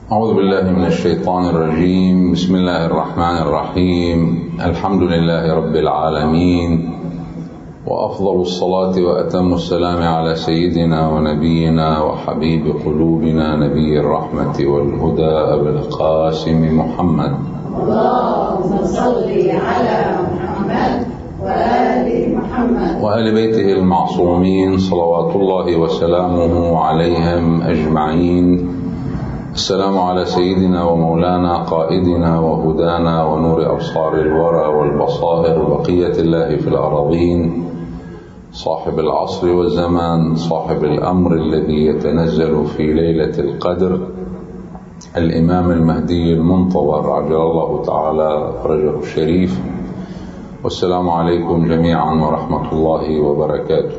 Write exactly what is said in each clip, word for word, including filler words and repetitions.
أعوذ بالله من الشيطان الرجيم. بسم الله الرحمن الرحيم. الحمد لله رب العالمين، وأفضل الصلاة وأتم السلام على سيدنا ونبينا وحبيب قلوبنا نبي الرحمة والهدى أبي القاسم محمد. اللهم صل على محمد وآل محمد وآل بيته المعصومين صلوات الله وسلامه عليهم أجمعين. السلام على سيدنا ومولانا قائدنا وهدانا ونور أبصار الورى والبصائر بقية الله في الأراضين، صاحب العصر والزمان، صاحب الأمر الذي يتنزل في ليلة القدر، الإمام المهدي المنتظر عجل الله تعالى فرجه الشريف. والسلام عليكم جميعا ورحمة الله وبركاته.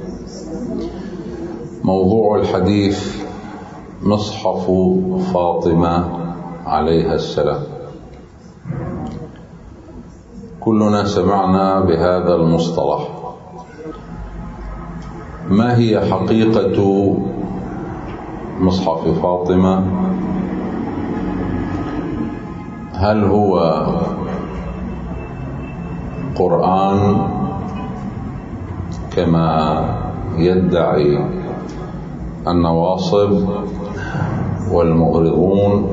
موضوع الحديث مصحف فاطمة عليها السلام. كلنا سمعنا بهذا المصطلح. ما هي حقيقة مصحف فاطمة؟ هل هو قرآن كما يدعي النواصب والمغرضون،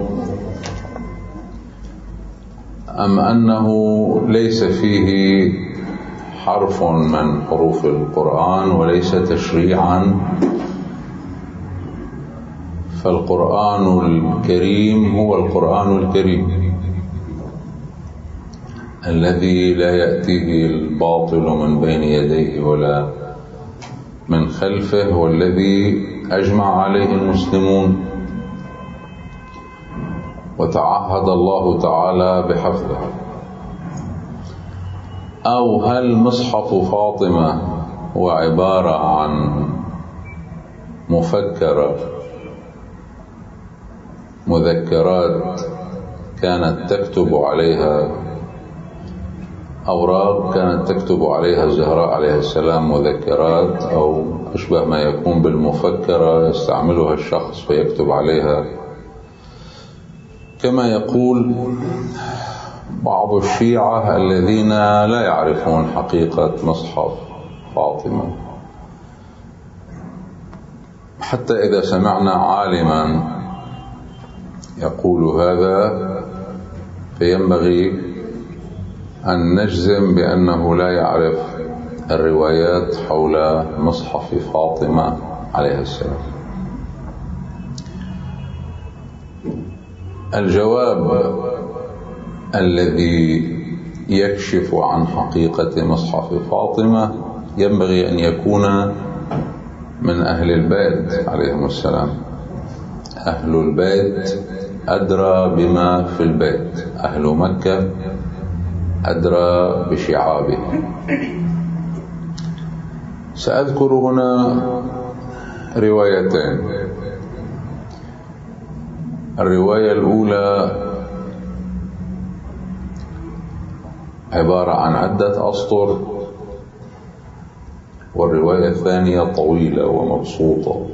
أم أنه ليس فيه حرف من حروف القرآن وليس تشريعا؟ فالقرآن الكريم هو القرآن الكريم الذي لا يأتيه الباطل من بين يديه ولا من خلفه، والذي أجمع عليه المسلمون وتعهد الله تعالى بحفظه. أو هل مصحف فاطمة هو عبارة عن مفكرة مذكرات كانت تكتب عليها أوراق، كانت تكتب عليها الزهراء عليه السلام مذكرات، أو أشبه ما يكون بالمفكرة يستعملها الشخص فيكتب عليها، كما يقول بعض الشيعة الذين لا يعرفون حقيقة مصحف فاطمة. حتى إذا سمعنا عالما يقول هذا فينبغي أن نجزم بأنه لا يعرف الروايات حول مصحف فاطمة عليه السلام. الجواب الذي يكشف عن حقيقة مصحف فاطمة ينبغي أن يكون من أهل البيت عليهم السلام. أهل البيت أدرى بما في البيت، أهل مكة أدرى بشعابه. سأذكر هنا روايتين. الرواية الأولى عبارة عن عدة أسطر، والرواية الثانية طويلة ومبسوطة.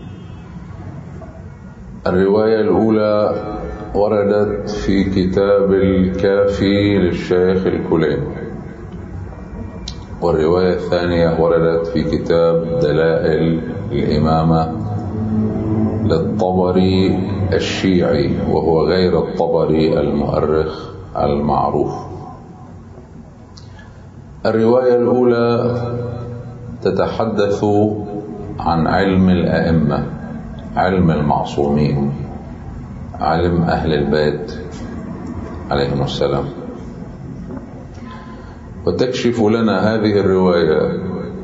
الرواية الأولى وردت في كتاب الكافي للشيخ الكليني، والرواية الثانية وردت في كتاب دلائل الإمامة للطبري الشيعي، وهو غير الطبري المؤرخ المعروف. الرواية الأولى تتحدث عن علم الأئمة، علم المعصومين، علم أهل البيت عليهم السلام. وتكشف لنا هذه الرواية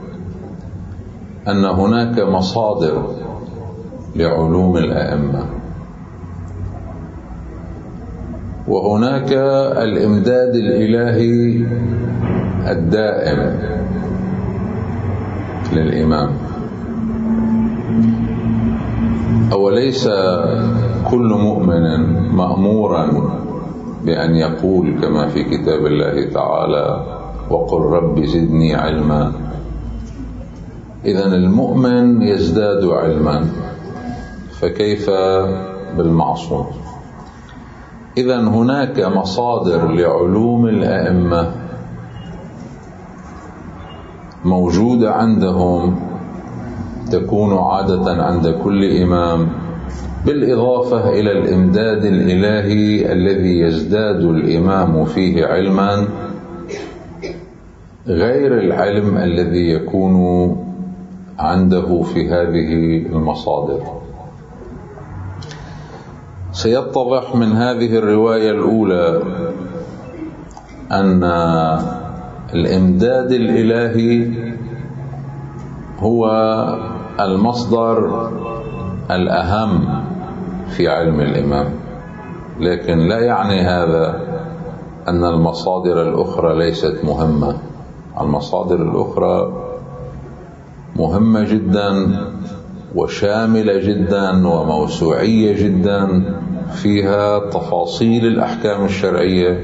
أن هناك مصادر لعلوم الأئمة، وهناك الإمداد الإلهي الدائم للإمام. أوليس كل مؤمن مأمورا بأن يقول كما في كتاب الله تعالى وقل رب زدني علما؟ إذن المؤمن يزداد علما، فكيف بالمعصوم. إذن هناك مصادر لعلوم الأئمة موجودة عندهم، تكون عادة عند كل إمام، بالإضافة إلى الإمداد الإلهي الذي يزداد الإمام فيه علما غير العلم الذي يكون عنده في هذه المصادر. سيتضح من هذه الرواية الأولى أن الإمداد الإلهي هو المصدر الأهم في علم الإمام، لكن لا يعني هذا أن المصادر الأخرى ليست مهمة. المصادر الأخرى مهمة جدا وشاملة جدا وموسوعية جدا، فيها تفاصيل الأحكام الشرعية،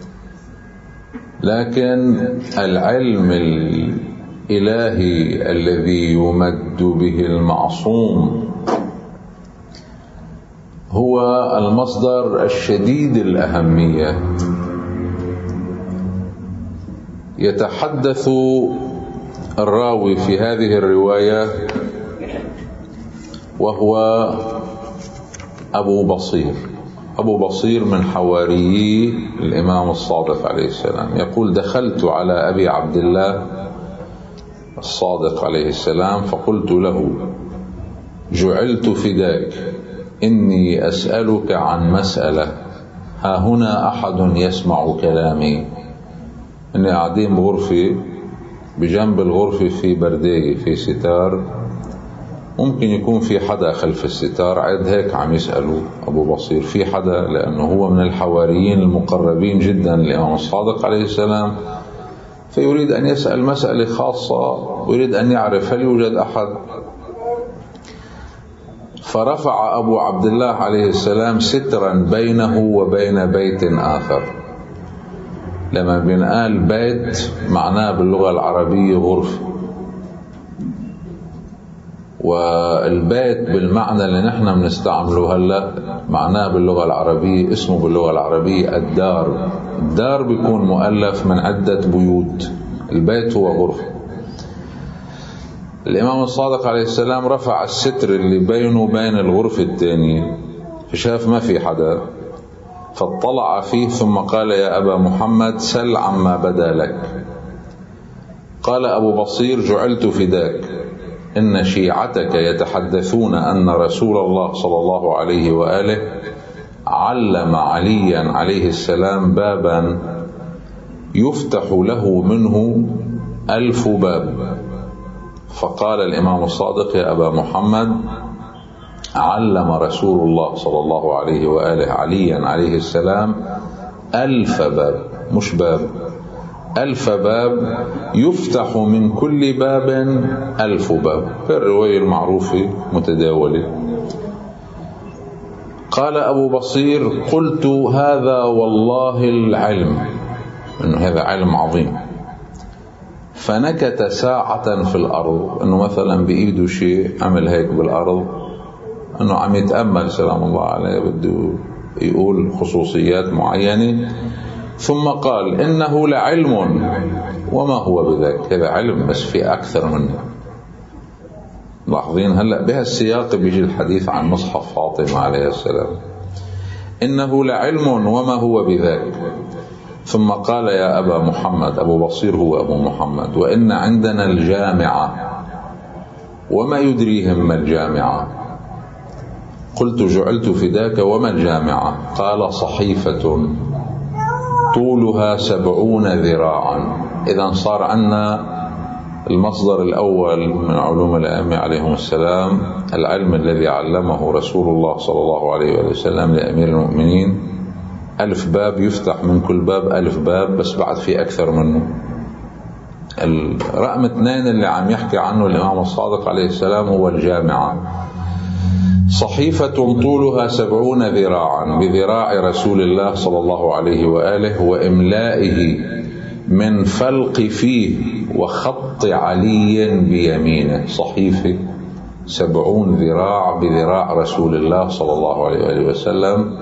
لكن العلم الإلهي الذي يمد به المعصوم هو المصدر الشديد الأهمية. يتحدث الراوي في هذه الرواية وهو أبو بصير. أبو بصير من حواريي الإمام الصادق عليه السلام، يقول: دخلت على أبي عبد الله الصادق عليه السلام فقلت له: جعلت فداك، إني أسألك عن مسألة، ها هنا أحد يسمع كلامي. إني قاعدين بغرفة، بجنب الغرفة في بردية في ستار، ممكن يكون في حدا خلف الستار عد هيك عم يسأله أبو بصير، في حدا، لأنه هو من الحواريين المقربين جدا للإمام الصادق عليه السلام، فيريد أن يسأل مسألة خاصة ويريد أن يعرف هل يوجد أحد. فرفع أبو عبد الله عليه السلام سترا بينه وبين بيت آخر. لما بنقال بيت معناه باللغة العربية غرفة، والبيت بالمعنى اللي نحن بنستعمله هلا معناه باللغة العربية، اسمه باللغة العربية الدار. الدار بيكون مؤلف من عدة بيوت، البيت هو غرفة. الإمام الصادق عليه السلام رفع الستر اللي بينه وبين الغرفة الثانية، فشاف ما في حدا، فاطلع فيه ثم قال: يا أبا محمد سل عما بدا لك. قال أبو بصير: جعلت فداك، إن شيعتك يتحدثون أن رسول الله صلى الله عليه وآله علم عليا عليه السلام بابا يفتح له منه ألف باب. فقال الإمام الصادق: يا أبا محمد، علم رسول الله صلى الله عليه وآله عليا عليه السلام ألف باب، مش باب، ألف باب، يفتح من كل باب ألف باب. في الرواية المعروفة متداولة. قال أبو بصير: قلت: هذا والله العلم، إنه هذا علم عظيم. فنكت ساعة في الأرض، إنه مثلا بإيده شيء عمل هيك بالأرض، إنه عم يتأمل سلام الله عليه، بده يقول خصوصيات معينة. ثم قال: إنه لعلم وما هو بذاك. هذا علم بس في أكثر منه. لاحظين هلأ بهالسياق بيجي الحديث عن مصحف فاطمة عليه السلام. إنه لعلم وما هو بذاك. ثم قال: يا أبا محمد، أبو بصير هو أبو محمد، وإن عندنا الجامعة، وما يدريهم ما الجامعة. قلت: جعلت فداك، وما الجامعة؟ قال: صحيفة طولها سبعون ذراعا. إذا صار عنا المصدر الأول من علوم الأئمة عليهم السلام، العلم الذي علمه رسول الله صلى الله عليه وسلم لأمير المؤمنين، ألف باب، يفتح من كل باب ألف باب، بس بعد في أكثر منه. الرقم اثنين اللي عم يحكي عنه الإمام الصادق عليه السلام هو الجامعة. صحيفة طولها سبعون ذراعا، بذراع رسول الله صلى الله عليه وآله، وإملائه من فلق فيه وخط علي بيمينه. صحيفة سبعون ذراع بذراع رسول الله صلى الله عليه وآله وسلم،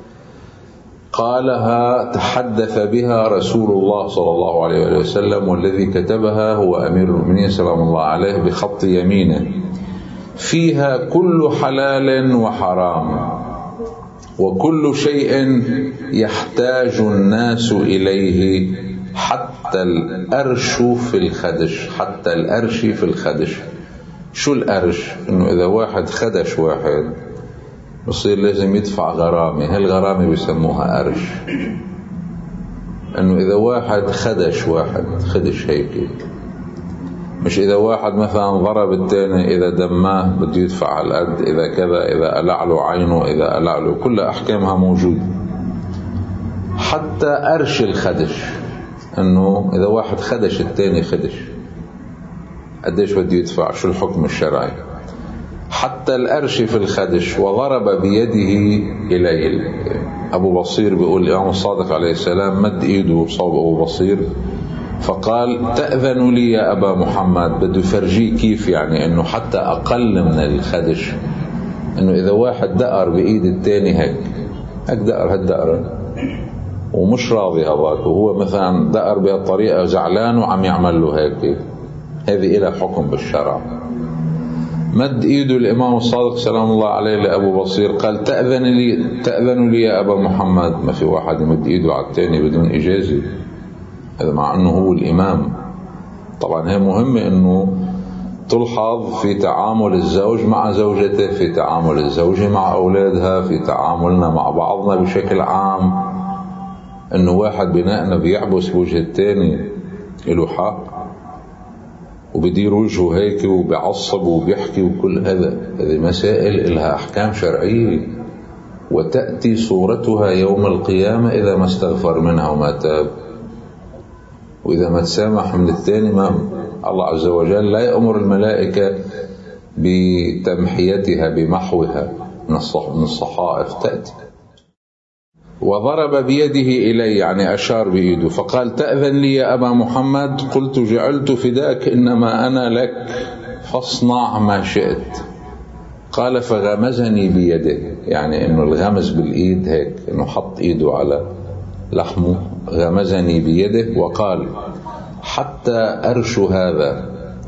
قالها تحدث بها رسول الله صلى الله عليه وآله وسلم، والذي كتبها هو أمير المؤمنين سلام الله عليه بخط يمينه، فيها كل حلال وحرام وكل شيء يحتاج الناس إليه حتى الأرش في الخدش. حتى الأرش في الخدش. شو الأرش؟ إنه إذا واحد خدش واحد بصير لازم يدفع غرامة، هالغرامة بيسموها أرش. إنه إذا واحد خدش واحد خدش هيك، مش إذا واحد مثلا ضرب التاني إذا دماه بده يدفع على القد، إذا كذا، إذا قلع له عينه، إذا قلع له، كل أحكامها موجودة. حتى أرش الخدش، إنه إذا واحد خدش التاني خدش قديش بده يدفع، شو الحكم الشرعي. حتى الأرش في الخدش. وضرب بيده إليه. أبو بصير بيقول الإمام الصادق عليه السلام مد إيده صوب أبو بصير فقال تأذن لي يا أبا محمد. بده يفرجيه كيف يعني إنه حتى أقل من الخدش، إنه إذا واحد دقر بإيد التاني هيك هيك دقر هالدقر ومش راضي هذاك، وهو مثلا دقر بهالطريقة زعلان وعم يعمل له هيك، هذه إلى حكم بالشرع. مد إيده الإمام الصادق سلام الله عليه لأبو بصير قال تأذن لي تأذن لي يا أبا محمد. ما في واحد يمد إيده على التاني بدون إجازة، هذا مع أنه هو الإمام. طبعا هي مهمة أنه تلحظ في تعامل الزوج مع زوجته، في تعامل الزوجة مع أولادها، في تعاملنا مع بعضنا بشكل عام، أنه واحد بناءنا بيعبس بوجه التاني له حق وبدير وجهه هيك وبيعصب وبيحكي وكل هذا. هذه مسائل لها أحكام شرعية، وتأتي صورتها يوم القيامة إذا ما استغفر منها وما تاب، وإذا ما تسامح من الثاني. ما الله عز وجل لا يأمر الملائكة بتمحيتها بمحوها من الصحائف تأتي. وضرب بيده إلي يعني أشار بإيده فقال تأذن لي يا أبا محمد. قلت جعلت فداك إنما أنا لك فاصنع ما شئت. قال فغمزني بيده، يعني إنه الغمز بالإيد هيك، إنه حط إيده على لحمه، غمزني بيده وقال حتى أرش هذا،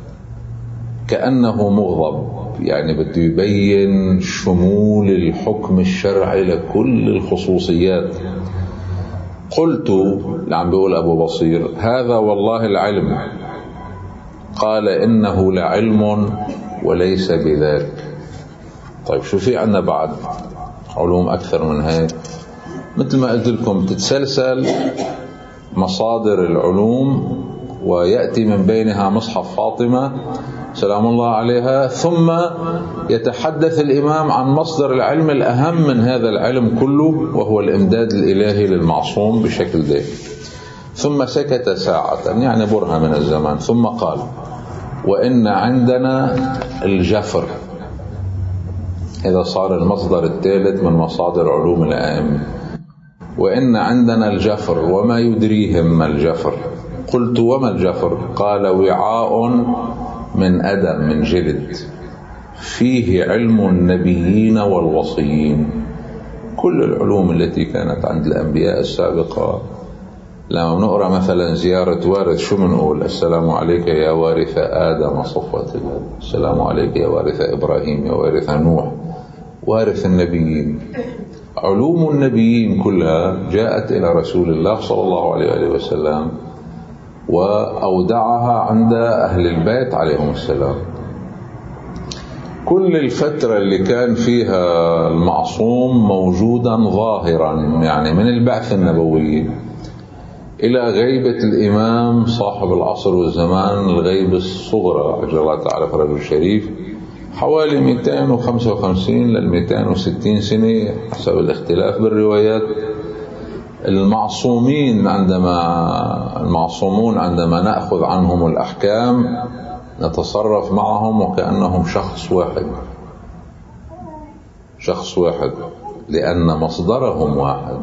كأنه مغضب، يعني بده يبين شمول الحكم الشرعي لكل الخصوصيات. قلت لعم بيقول أبو بصير هذا والله العلم. قال إنه لعلم وليس بذاك. طيب شو في عنا بعد علوم أكثر من هيك؟ مثل ما قلت لكم تتسلسل مصادر العلوم ويأتي من بينها مصحف فاطمة سلام الله عليها، ثم يتحدث الإمام عن مصدر العلم الأهم من هذا العلم كله، وهو الإمداد الإلهي للمعصوم بشكل دائم. ثم سكت ساعة يعني برهة من الزمان، ثم قال وإن عندنا الجفر. إذا صار المصدر الثالث من مصادر علوم الأئمة. وإن عندنا الجفر وما يدريهم ما الجفر. قلت وما الجفر؟ قال وعاء من أدم من جلد فيه علم النبيين والوصيين. كل العلوم التي كانت عند الأنبياء السابقة. لما نقرأ مثلا زيارة وارث شو منقول؟ السلام عليك يا وارث آدم صفوة الله، السلام عليك يا وارث إبراهيم، يا وارث نوح، وارث النبيين. علوم النبيين كلها جاءت إلى رسول الله صلى الله عليه وسلم وأودعها عند أهل البيت عليهم السلام. كل الفترة اللي كان فيها المعصوم موجودا ظاهرا، يعني من البعث النبوي إلى غيبة الإمام صاحب العصر والزمان، الغيبة الصغرى عجل الله تعالى فرجه الشريف، حوالي مئتين وخمسة وخمسين إلى مئتين وستين سنة حسب الاختلاف بالروايات. المعصومين عندما المعصومون عندما نأخذ عنهم الأحكام نتصرف معهم وكأنهم شخص واحد، شخص واحد لأن مصدرهم واحد.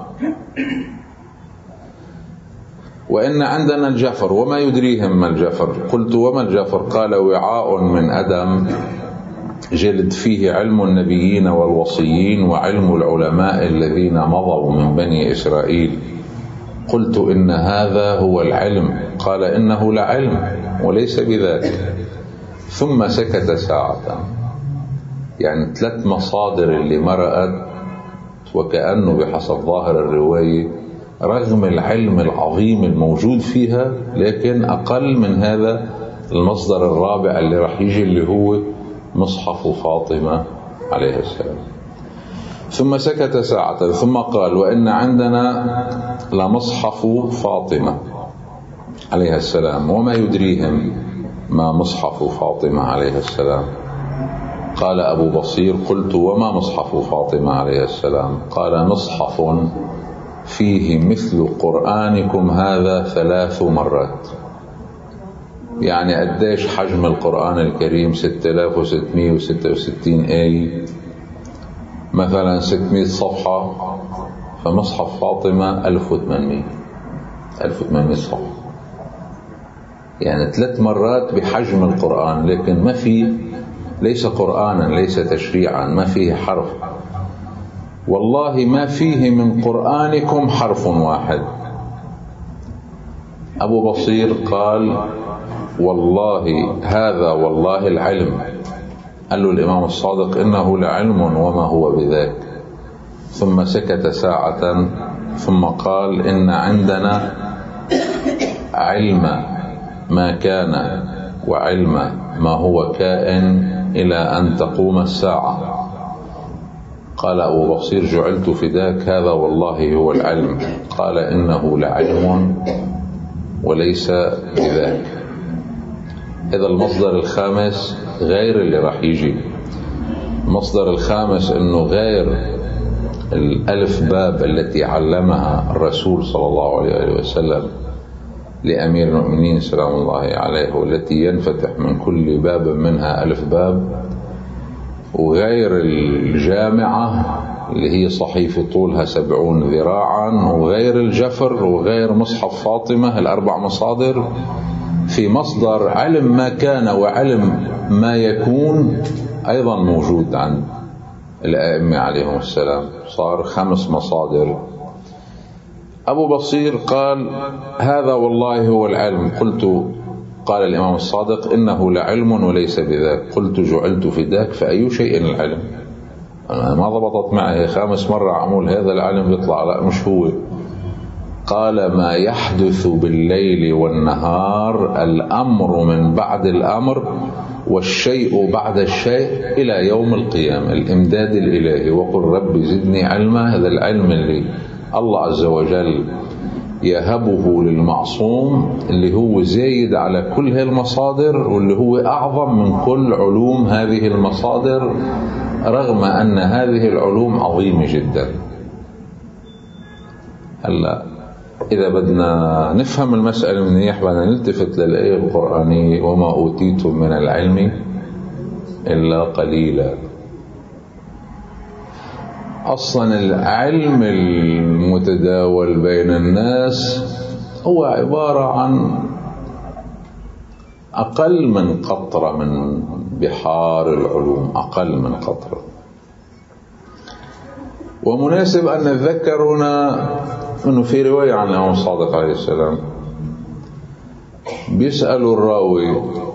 وإن عندنا الجفر وما يدريهم ما الجفر. قلت وما الجفر؟ قال وعاء من أدم جلد فيه علم النبيين والوصيين وعلم العلماء الذين مضوا من بني إسرائيل. قلت إن هذا هو العلم. قال إنه لعلم وليس بذاك. ثم سكت ساعة. يعني ثلاث مصادر اللي مرأت، وكأنه بحسب ظاهر الرواية رغم العلم العظيم الموجود فيها لكن أقل من هذا المصدر الرابع اللي راح يجي اللي هو مصحف فاطمة عليه السلام. ثم سكت ساعة ثم قال: وإن عندنا لمصحف فاطمة عليه السلام وما يدريهم ما مصحف فاطمة عليه السلام. قال أبو بصير: قلت: وما مصحف فاطمة عليه السلام؟ قال: مصحف فيه مثل قرآنكم هذا ثلاث مرات. يعني قديش حجم القرآن الكريم؟ ستة آلاف وستمائة وستة وستين آية، مثلا ستمائة صفحة. فمصحف فاطمة ألف وثمانمائة ألف وثمانمائة صفحة، يعني ثلاث مرات بحجم القرآن، لكن ما في، ليس قرآنا، ليس تشريعا، ما فيه حرف. والله ما فيه من قرآنكم حرف واحد. أبو بصير قال: والله هذا والله العلم. قال له الإمام الصادق: إنه لعلم وما هو بذاك. ثم سكت ساعة ثم قال: إن عندنا علم ما كان وعلم ما هو كائن إلى أن تقوم الساعة. قال أبو بصير: جعلت فداك، هذا والله هو العلم. قال: إنه لعلم وليس بذاك. إذا المصدر الخامس غير اللي راح يجي. المصدر الخامس إنه غير الألف باب التي علمها الرسول صلى الله عليه وسلم لأمير المؤمنين سلام الله عليه، والتي ينفتح من كل باب منها ألف باب، وغير الجامعة اللي هي صحيفة طولها سبعون ذراعا، وغير الجفر، وغير مصحف فاطمة. الأربع مصادر. في مصدر علم ما كان وعلم ما يكون أيضا موجود عند الأئمة عليهم السلام. صار خمس مصادر. أبو بصير قال: هذا والله هو العلم. قلت، قال الإمام الصادق: إنه لعلم وليس بذاك. قلت: جعلت فداك، فأي شيء العلم؟ أنا ما ضبطت معي، خامس مرة عمول هذا العلم بيطلع لا مش هو. قال: ما يحدث بالليل والنهار، الأمر من بعد الأمر والشيء بعد الشيء إلى يوم القيامة. الإمداد الإلهي. وقل رب زدني علما. هذا العلم اللي الله عز وجل يهبه للمعصوم، اللي هو زايد على كل هالمصادر، واللي هو أعظم من كل علوم هذه المصادر، رغم أن هذه العلوم عظيمة جدا. هلا إذا بدنا نفهم المسألة منيح بدنا نلتفت للآية القرآنية: وما أوتيتم من العلم إلا قليلا. أصلا العلم المتداول بين الناس هو عبارة عن أقل من قطرة من بحار العلوم، أقل من قطرة. ومناسب أن نتذكر هنا أنه في رواية عن الإمام الصادق عليه السلام بيسأل الراوي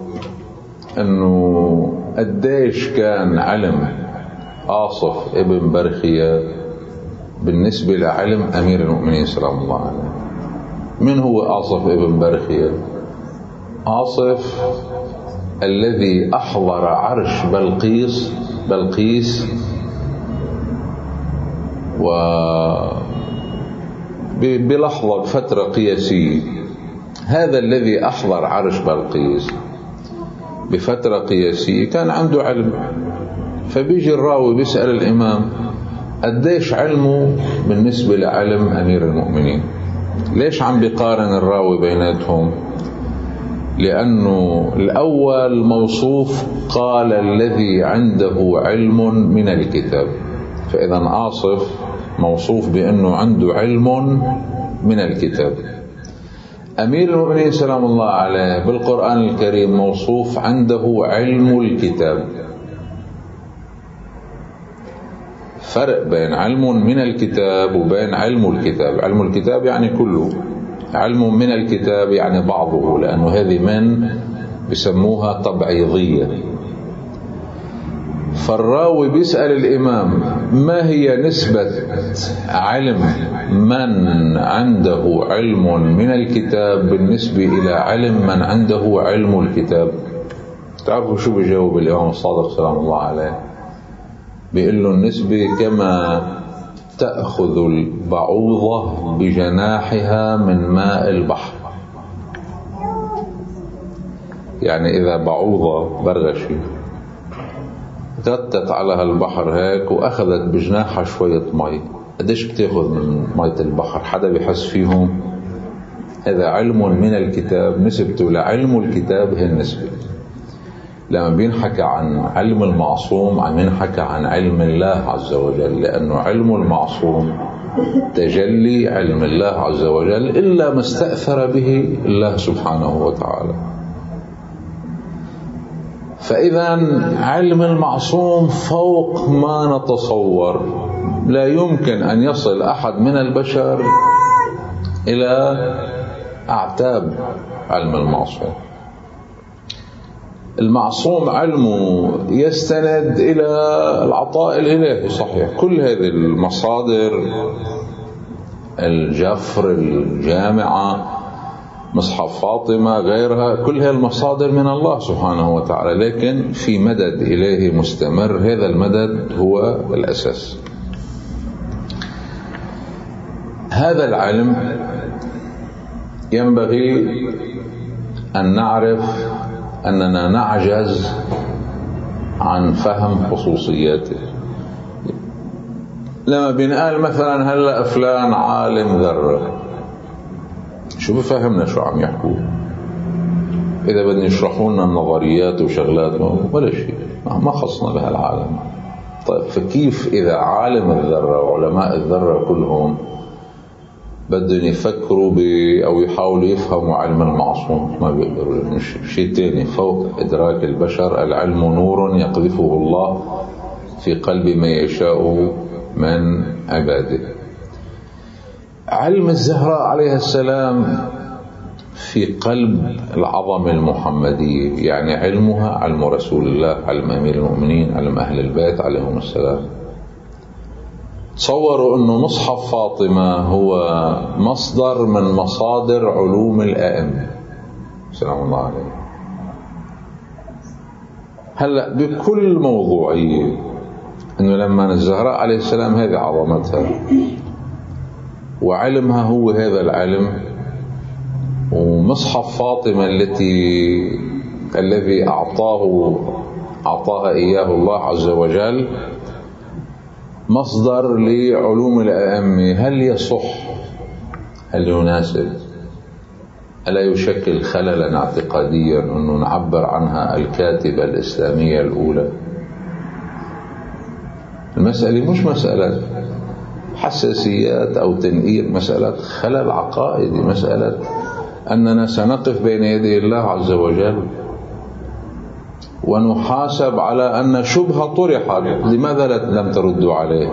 أنه قديش كان علم آصف ابن برخية بالنسبة لعلم أمير المؤمنين سلام الله عليه. من هو آصف ابن برخية؟ آصف الذي أحضر عرش بلقيس بلقيس و بلحظة فترة قياسية. هذا الذي أحضر عرش بلقيس بفترة قياسية كان عنده علم. فبيجي الراوي بيسأل الإمام: قديش علمه بالنسبة لعلم أمير المؤمنين؟ ليش عم بيقارن الراوي بيناتهم؟ لأنه الأول موصوف قال الذي عنده علم من الكتاب، فإذا آصف موصوف بأنه عنده علم من الكتاب. أمير المؤمنين سلام الله عليه بالقرآن الكريم موصوف عنده علم الكتاب. فرق بين علم من الكتاب وبين علم الكتاب. علم الكتاب يعني كله، علم من الكتاب يعني بعضه، لأنه هذه من بسموها تبعيضية. فالراوي بيسأل الإمام ما هي نسبة علم من عنده علم من الكتاب بالنسبة إلى علم من عنده علم الكتاب؟ تعرفوا شو بيجاوب الإمام الصادق سلام الله عليه؟ بيقول له النسبة كما تأخذ البعوضة بجناحها من ماء البحر. يعني إذا بعوضة برغشي غطت على هالبحر هيك وأخذت بجناحها شوية مي، قديش بتاخذ من مية البحر؟ حدا بيحس فيهم؟ هذا علم من الكتاب، نسبته لعلم الكتاب هي النسبة. لما بينحكى عن علم المعصوم عم ينحكى عن علم الله عز وجل، لأنه علم المعصوم تجلي علم الله عز وجل إلا ما استأثر به الله سبحانه وتعالى. فإذا علم المعصوم فوق ما نتصور، لا يمكن أن يصل أحد من البشر إلى أعتاب علم المعصوم. المعصوم علمه يستند إلى العطاء الإلهي صحيح. كل هذه المصادر، الجفر، الجامعة، مصحف فاطمة، غيرها، كل هذه المصادر من الله سبحانه وتعالى، لكن في مدد إلهي مستمر، هذا المدد هو الأساس. هذا العلم ينبغي أن نعرف أننا نعجز عن فهم خصوصياته. لما بنقال مثلا هلأ فلان عالم ذرة، شو بفهمنا شو عم يحكوا؟ إذا بدنا يشرحوا لنا النظريات وشغلات ولا شيء، ما خصنا بهالعالم. طيب فكيف إذا عالم الذرة وعلماء الذرة كلهم بدهم يفكروا ب أو يحاولوا يفهموا علم المعصوم؟ ما بيقدروا، مش شيء تاني فوق إدراك البشر. العلم نور يقذفه الله في قلب من يشاء من عباده. علم الزهراء عليه السلام في قلب العظمة المحمدية، يعني علمها علم رسول الله، علم أمير المؤمنين، علم أهل البيت عليهم السلام. تصوروا أنه مصحف فاطمة هو مصدر من مصادر علوم الأئمة سلام الله عليه. هلأ بكل موضوعية أنه لما الزهراء عليه السلام هذه عظمتها وعلمها هو هذا العلم، ومصحف فاطمة التي الذي أعطاه أعطاها إياه الله عز وجل مصدر لعلوم الأئمة، هل يصح؟ هل يناسب؟ ألا يشكل خللا اعتقاديا أنه نعبر عنها الكاتبة الإسلامية الأولى؟ المسألة مش مسألة حساسيات أو تنقير، مسألة خلل عقائدي، مسألة أننا سنقف بين يدي الله عز وجل ونحاسب على أن شبهة طرحت، لماذا لم تردوا عليه؟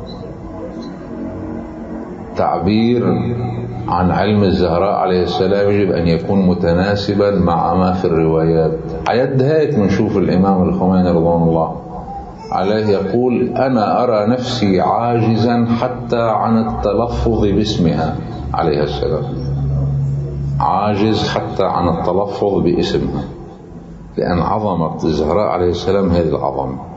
تعبير عن علم الزهراء عليه السلام يجب أن يكون متناسبا مع ما في الروايات. عيد هيك منشوف الإمام الخميني رضوان الله عليه يقول: أنا أرى نفسي عاجزا حتى عن التلفظ باسمها عليه السلام، عاجز حتى عن التلفظ باسمها، لأن عظمة الزهراء عليه السلام هذه العظمة.